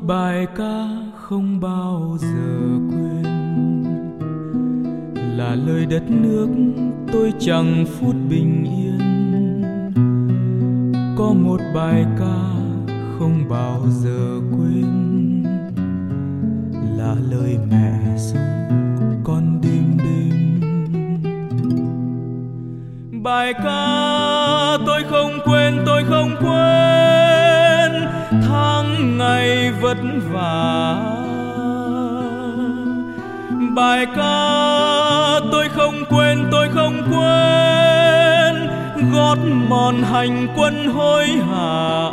bài ca không bao giờ quên, là lời đất nước tôi chẳng phút bình yên. Có một bài ca không bao giờ quên, là lời mẹ ru con đêm đêm. Bài ca tôi không quên, tôi không quên tháng ngày vất vả. Bài ca tôi không quên, tôi không quên gót mòn hành quân hối hả,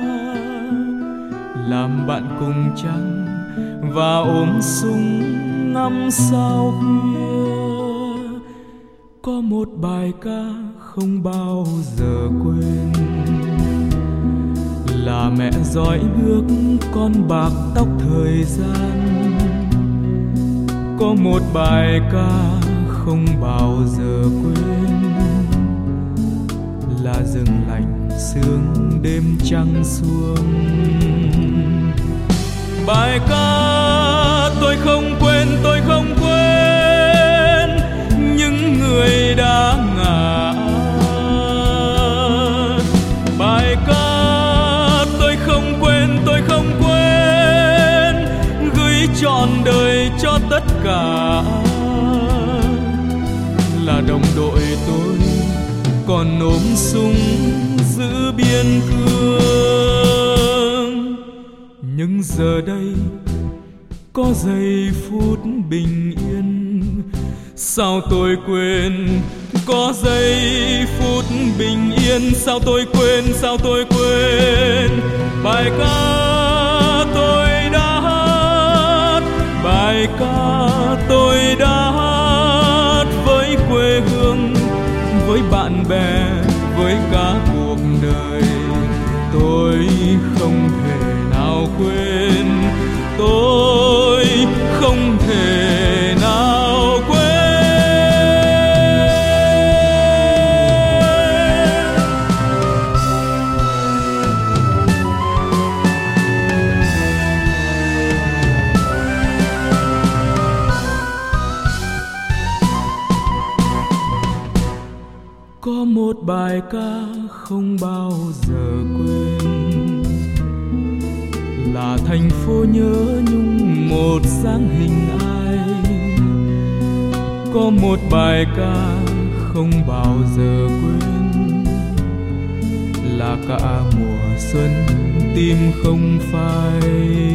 làm bạn cùng trăng và ôm súng ngắm sao khuya. Có một bài ca không bao giờ quên, là mẹ dõi bước con bạc tóc thời gian. Có một bài ca không bao giờ quên, là rừng lạnh sương đêm trăng xuống. Bài ca tôi không quên, tôi không quên những người đã ngã. Bài ca tôi không quên, tôi không quên gửi trọn đời cho tất cả, là đồng đội tôi còn ôm súng giữ biên cương. Nhưng giờ đây có giây phút bình yên, sao tôi quên? Có giây phút bình yên, sao tôi quên? Sao tôi quên bài ca tôi đã hát, bài ca tôi đã hát với quê hương, với bạn bè, với cả cuộc đời. Tôi không thể nào quên, tôi không thể nào quên. Có một bài ca không bao giờ quên, là thành phố nhớ nhung một dáng hình ai. Có một bài ca không bao giờ quên, là cả mùa xuân tim không phai.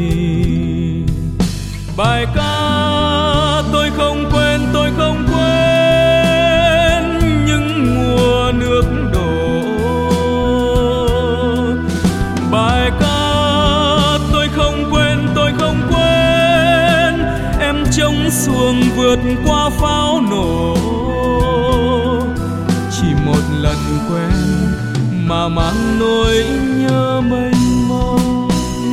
Bài ca tôi không quên, tôi không quên những mùa nước đổ. Bài ca tôi không quên, tôi không quên em trông xuồng vượt qua pháo nổ. Chỉ một lần quen mà mang nỗi nhớ mênh mông.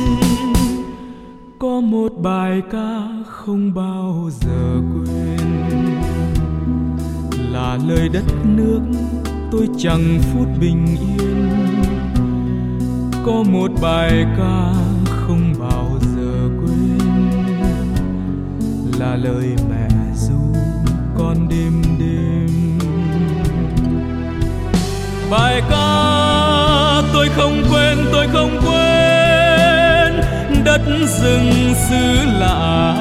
Có một bài ca không bao giờ quên, là lời đất nước tôi chẳng phút bình yên. Có một bài ca không bao giờ quên, là lời mẹ ru con đêm đêm. Bài ca tôi không quên, tôi không quên đất rừng xứ lạ.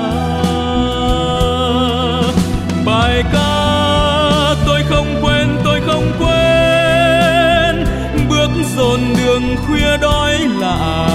Bài ca tôi không quên, tôi không quên bước dồn đường khuya đói lạ.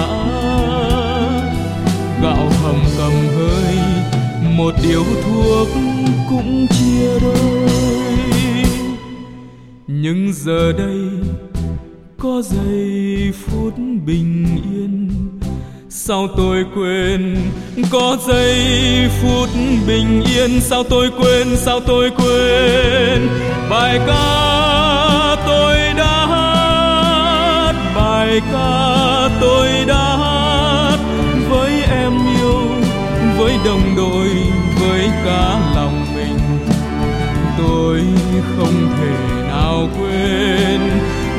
Gạo hầm cầm hơi, một điếu thuốc cũng chia đôi. Nhưng giờ đây có giây phút bình yên, sao tôi quên? Có giây phút bình yên, sao tôi quên? Sao tôi quên bài ca tôi đã hát, bài ca tôi đã hát với em yêu, với đồng đội, với cả lòng mình. Tôi không thể nào quên,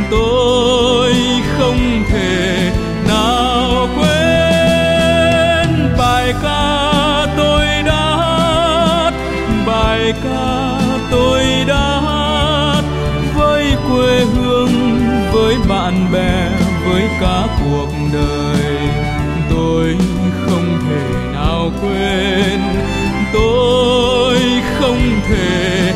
tôi không thể nào quên bạn bè với cả cuộc đời. Tôi không thể nào quên, tôi không thể